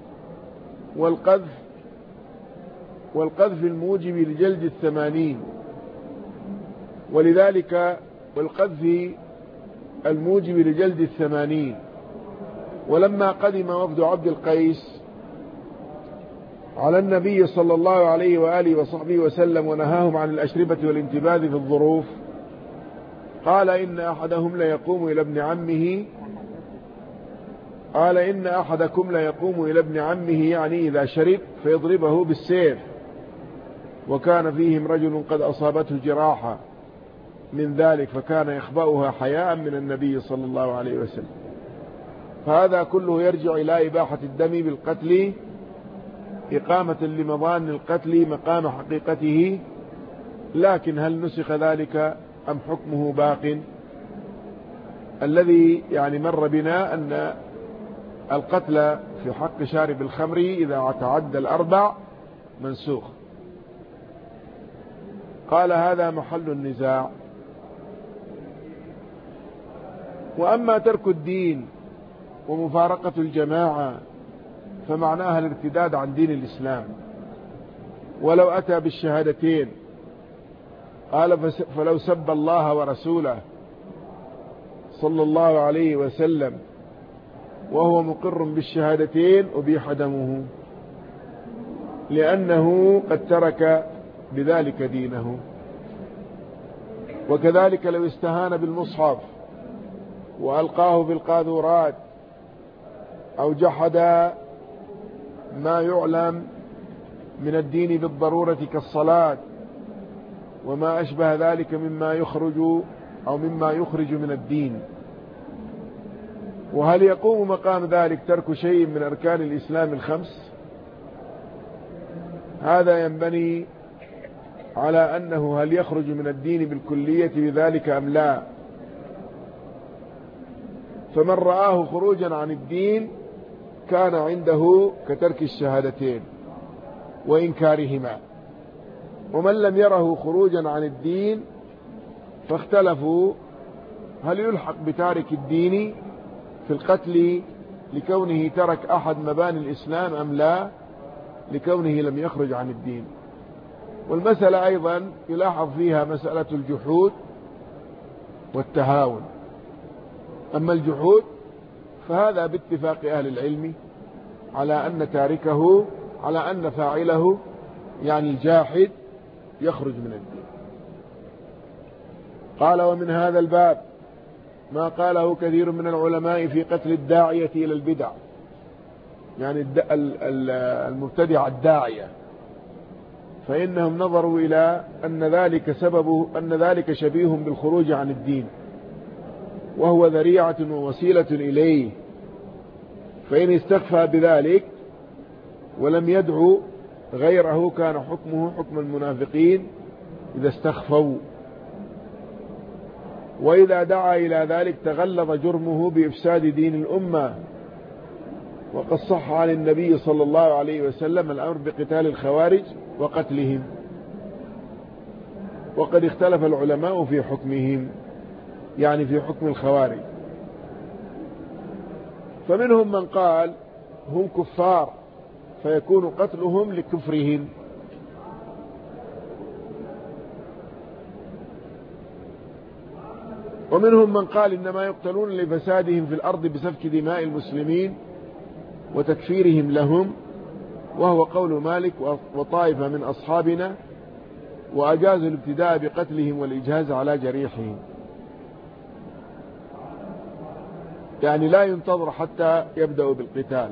والقذف الموجب لجلد 80. ولذلك والقذف الموجب لجلد 80. ولما قدم وفد عبد القيس على النبي صلى الله عليه وآله وصحبه وسلم ونهاهم عن الأشربة والانتباذ في الظروف، قال إن أحدكم ليقوم إلى ابن عمه يعني إذا شرب فيضربه بالسيف، وكان فيهم رجل قد أصابته جراحة من ذلك فكان يخبأها حياء من النبي صلى الله عليه وسلم. فهذا كله يرجع إلى إباحة الدم بالقتل إقامة لمظان القتل مقام حقيقته. لكن هل نسخ ذلك أم حكمه باق؟ الذي يعني مر بنا أن القتل في حق شارب الخمر إذا تعدى 4 منسوخ. قال هذا محل النزاع. وأما ترك الدين ومفارقة الجماعة فمعناها الارتداد عن دين الإسلام ولو أتى بالشهادتين. قال فلو سب الله ورسوله صلى الله عليه وسلم وهو مقر بالشهادتين أبيح دمه، لأنه قد ترك بذلك دينه. وكذلك لو استهان بالمصحف وألقاه في القاذورات أو جحد ما يعلم من الدين بالضرورة كالصلاة وما أشبه ذلك مما يخرج من الدين. وهل يقوم مقام ذلك ترك شيء من أركان الإسلام ال5؟ هذا ينبني على أنه هل يخرج من الدين بالكلية بذلك أم لا. فمن رآه خروجا عن الدين كان عنده كترك الشهادتين وإنكارهما، ومن لم يره خروجا عن الدين فاختلفوا هل يلحق بتارك الدين في القتل لكونه ترك أحد مباني الإسلام أم لا لكونه لم يخرج عن الدين. والمسألة أيضا يلاحظ فيها مسألة الجحود والتهاون. أما الجحود فهذا باتفاق أهل العلم على أن فاعله يعني الجاحد يخرج من الدين. قال ومن هذا الباب ما قاله كثير من العلماء في قتل الداعية إلى البدع، يعني المبتدع الداعية، فإنهم نظروا إلى أن ذلك شبيه بالخروج عن الدين وهو ذريعة ووسيلة إليه، فإن استخفى بذلك ولم يدعو غيره كان حكمه حكم المنافقين إذا استخفوا، وإذا دعا إلى ذلك تغلظ جرمه بإفساد دين الأمة. وقد صح عن النبي صلى الله عليه وسلم الأمر بقتال الخوارج وقتلهم، وقد اختلف العلماء في حكمهم، يعني في حكم الخوارج. فمنهم من قال هم كفار فيكون قتلهم لكفرهم، ومنهم من قال إنما يقتلون لفسادهم في الأرض بسفك دماء المسلمين وتكفيرهم لهم، وهو قول مالك وطائفة من أصحابنا، وأجازوا الابتداء بقتلهم والإجهاز على جريحهم، يعني لا ينتظر حتى يبدأوا بالقتال،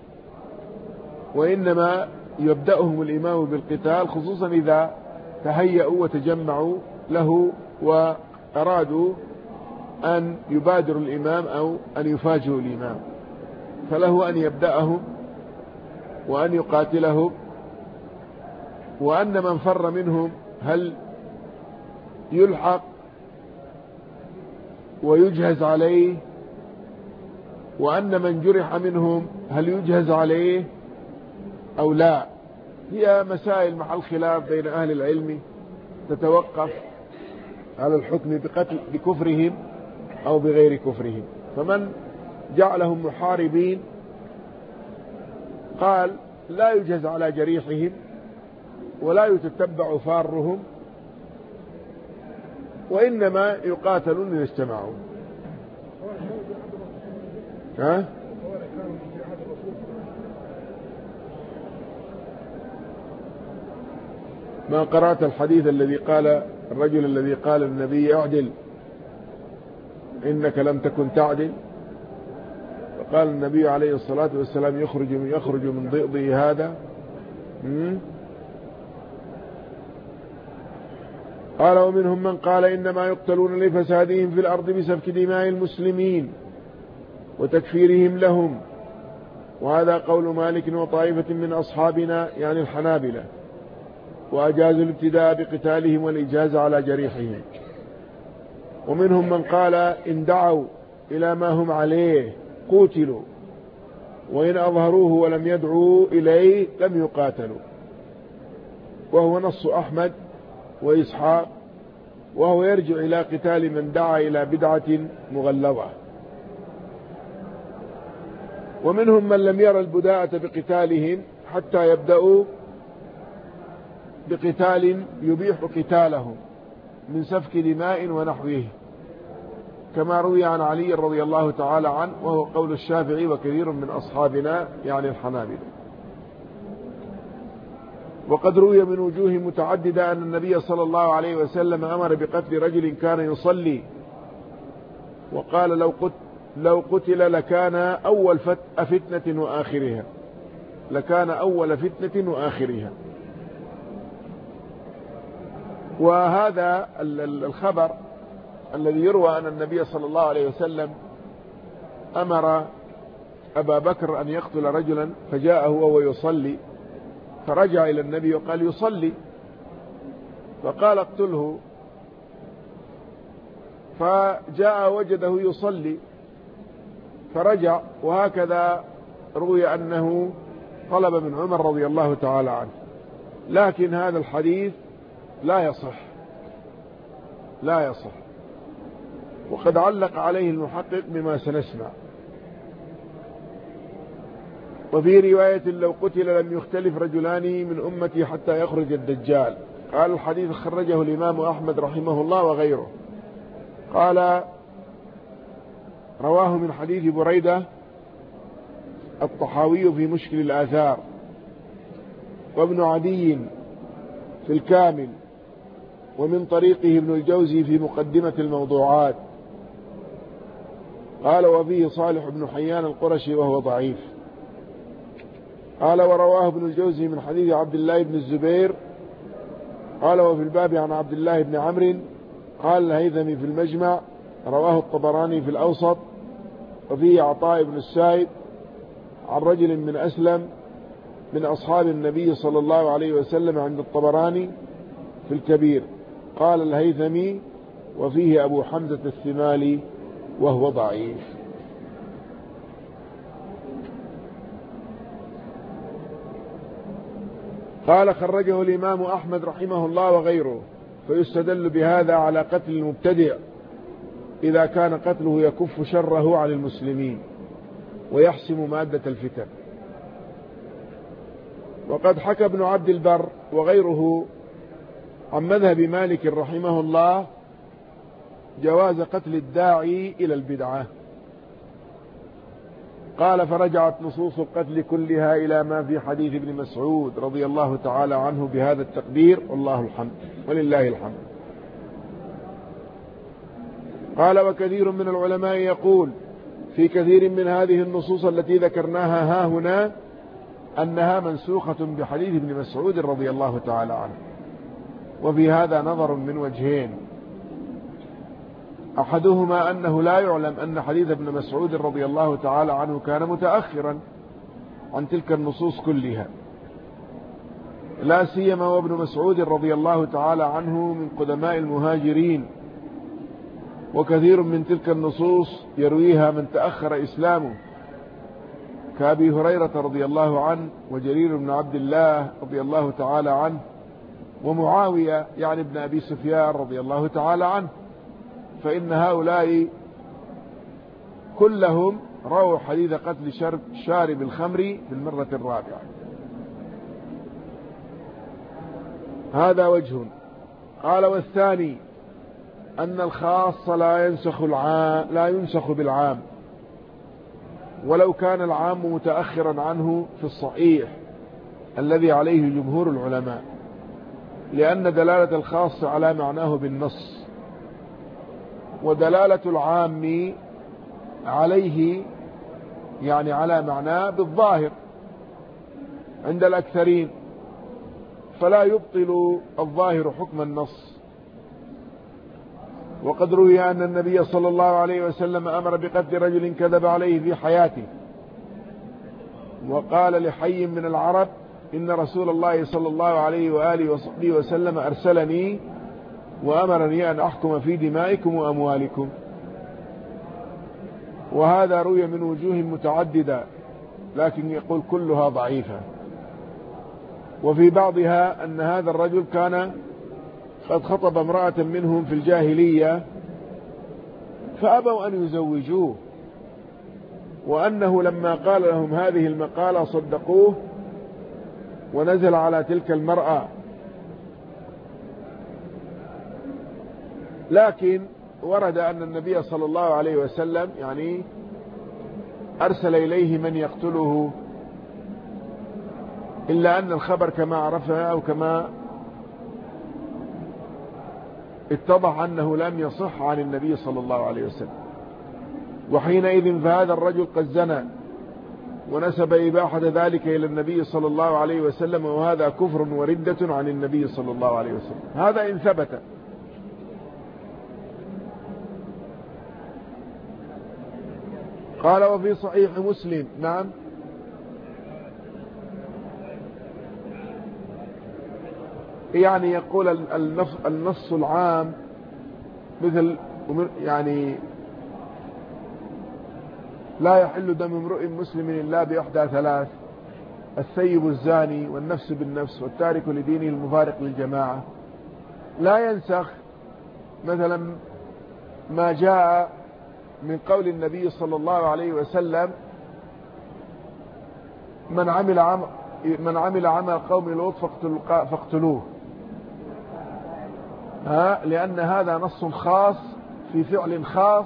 وإنما يبدأهم الإمام بالقتال، خصوصا إذا تهيأوا وتجمعوا له وأرادوا أن يبادروا الإمام أو أن يفاجئوا الإمام، فله أن يبدأهم وأن يقاتلهم. وأن من فر منهم هل يلحق ويجهز عليه، وأن من جرح منهم هل يجهز عليه أو لا، هي مسائل محل خلاف بين أهل العلم تتوقف على الحكم بكفرهم أو بغير كفرهم. فمن جعلهم محاربين قال لا يجهز على جريحهم ولا يتتبع فارهم، وإنما يقاتلون إذا اجتمعوا. ها؟ ما قرأت الحديث الذي قال الرجل الذي قال النبي اعدل إنك لم تكن تعدل، فقال النبي عليه الصلاة والسلام يخرج من ضئضه هذا. قال ومنهم من قال إنما يقتلون لفسادهم في الأرض بسفك دماء المسلمين وتكفيرهم لهم، وهذا قول مالك وطائفة من أصحابنا يعني الحنابلة، وأجازوا الابتداء بقتالهم والإجازة على جريحهم. ومنهم من قال إن دعوا إلى ما هم عليه قوتلوا، وإن أظهروه ولم يدعوا إليه لم يقاتلوا، وهو نص أحمد وإسحاق، وهو يرجع إلى قتال من دعا إلى بدعة مغلظة. ومنهم من لم يرى البداءة بقتالهم حتى يبدأوا بقتال يبيح قتالهم من سفك دماء ونحوه، كما روي عن علي رضي الله تعالى عنه، وهو قول الشافعي وكثير من أصحابنا يعني الحنابلة. وقد روي من وجوه متعددة أن النبي صلى الله عليه وسلم أمر بقتل رجل كان يصلي، وقال لو قتل لكان أول فتنة وآخرها، لكان أول فتنة وآخرها. وهذا الخبر الذي يروى أن النبي صلى الله عليه وسلم أمر أبا بكر أن يقتل رجلا، فجاءه وهو يصلي، فرجع إلى النبي وقال يصلي، فقال اقتله، فجاء وجده يصلي فرجع. وهكذا روي أنه طلب من عمر رضي الله تعالى عنه، لكن هذا الحديث لا يصح، وقد علق عليه المحقق بما سنسمع. وفي رواية لو قتل لم يختلف رجلان من أمتي حتى يخرج الدجال. قال الحديث خرجه الإمام أحمد رحمه الله وغيره. قال رواه من حديث بريدة الطحاوي في مشكل الآثار، وابن عدي في الكامل، ومن طريقه ابن الجوزي في مقدمة الموضوعات. قال وفيه صالح بن حيان القرشي وهو ضعيف. قال ورواه ابن الجوزي من حديث عبد الله بن الزبير. قال وفي الباب عن عبد الله بن عمرو. قال الهيثمي في المجمع. رواه الطبراني في الأوسط. وفيه عطاء بن السائب عن رجل من أسلم من أصحاب النبي صلى الله عليه وسلم عند الطبراني في الكبير. قال الهيثمي وفيه أبو حمزة الثمالي وهو ضعيف. قال خرجه الإمام أحمد رحمه الله وغيره. فيستدل بهذا على قتل المبتدع إذا كان قتله يكف شره عن المسلمين ويحسم مادة الفتن. وقد حكى ابن عبد البر وغيره عن مذهب مالك رحمه الله جواز قتل الداعي إلى البدعة. قال فرجعت نصوص القتل كلها إلى ما في حديث ابن مسعود رضي الله تعالى عنه بهذا التقدير، والله الحمد ولله الحمد. قال وكثير من العلماء يقول في كثير من هذه النصوص التي ذكرناها ها هنا أنها منسوخة بحديث ابن مسعود رضي الله تعالى عنه. وفي هذا نظر من وجهين: أحدهما أنه لا يعلم أن حديث ابن مسعود رضي الله تعالى عنه كان متأخرا عن تلك النصوص كلها، لا سيما وابن مسعود رضي الله تعالى عنه من قدماء المهاجرين، وكثير من تلك النصوص يرويها من تأخر إسلامه كأبي هريرة رضي الله عنه، وجرير بن عبد الله رضي الله تعالى عنه، ومعاوية يعني ابن أبي سفيان رضي الله تعالى عنه، فإن هؤلاء كلهم رووا حديث قتل شارب الخمر في المرة الرابعة. هذا وجه. قال والثاني أن الخاص لا ينسخ بالعام، ولو كان العام متأخرا عنه في الصحيح الذي عليه جمهور العلماء، لأن دلالة الخاص على معناه بالنص، ودلالة العام عليه يعني على معناه بالظاهر عند الأكثرين، فلا يبطل الظاهر حكم النص. وقد روي أن النبي صلى الله عليه وسلم أمر بقتل رجل كذب عليه في حياته، وقال لحي من العرب: إن رسول الله صلى الله عليه وآله وصحبه وسلم أرسلني وأمرني أن أحكم في دمائكم وأموالكم. وهذا روي من وجوه متعددة، لكن يقول كلها ضعيفة. وفي بعضها أن هذا الرجل كان قد خطب امرأة منهم في الجاهلية فأبوا أن يزوجوه، وأنه لما قال لهم هذه المقالة صدقوه ونزل على تلك المرأة. لكن ورد أن النبي صلى الله عليه وسلم يعني أرسل إليه من يقتله، إلا أن الخبر كما عرفنا أو كما اتضح أنه لم يصح عن النبي صلى الله عليه وسلم. وحينئذ فهذا الرجل قد زنى ونسب إباحة ذلك إلى النبي صلى الله عليه وسلم، وهذا كفر وردة عن النبي صلى الله عليه وسلم، هذا إن ثبت. قال: وفي صحيح مسلم. نعم، يعني يقول النص العام مثل يعني لا يحل دم امرئ مسلم إلا بإحدى ثلاث: الثيب الزاني، والنفس بالنفس، والتارك لدينه المفارق للجماعة. لا ينسخ مثلا ما جاء من قول النبي صلى الله عليه وسلم: من عمل عمل قوم لوط فاقتلوه، لأن هذا نص خاص في فعل خاص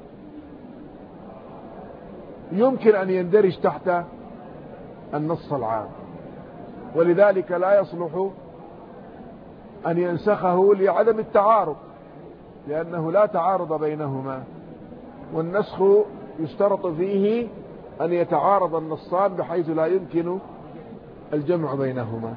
يمكن أن يندرج تحت النص العام، ولذلك لا يصلح أن ينسخه لعدم التعارض، لأنه لا تعارض بينهما، والنسخ يشترط فيه أن يتعارض النصان بحيث لا يمكن الجمع بينهما.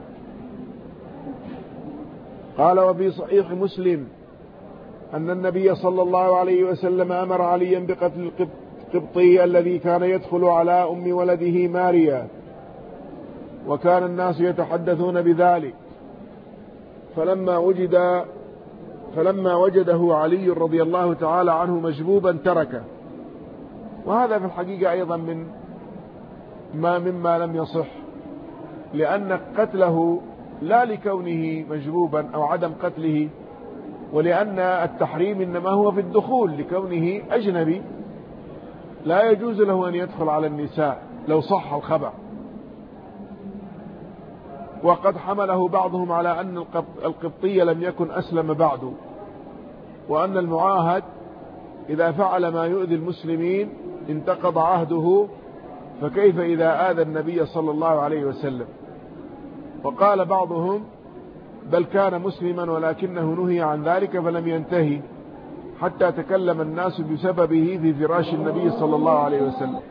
قال: وفي صحيح مسلم أن النبي صلى الله عليه وسلم أمر عليا بقتل القبطي الذي كان يدخل على أم ولده ماريا، وكان الناس يتحدثون بذلك، فلما وجده علي رضي الله تعالى عنه مجبوبا تركه. وهذا في الحقيقة أيضا مما لم يصح، لأن قتله لا لكونه مجبوبا أو عدم قتله، ولأن التحريم إنما هو في الدخول، لكونه أجنبي لا يجوز له أن يدخل على النساء لو صح الخبر. وقد حمله بعضهم على أن القبطي لم يكن أسلم بعد، وأن المعاهد إذا فعل ما يؤذي المسلمين انتقض عهده، فكيف إذا آذى النبي صلى الله عليه وسلم. وقال بعضهم: بل كان مسلما ولكنه نهي عن ذلك فلم ينتهي حتى تكلم الناس بسببه في فراش النبي صلى الله عليه وسلم.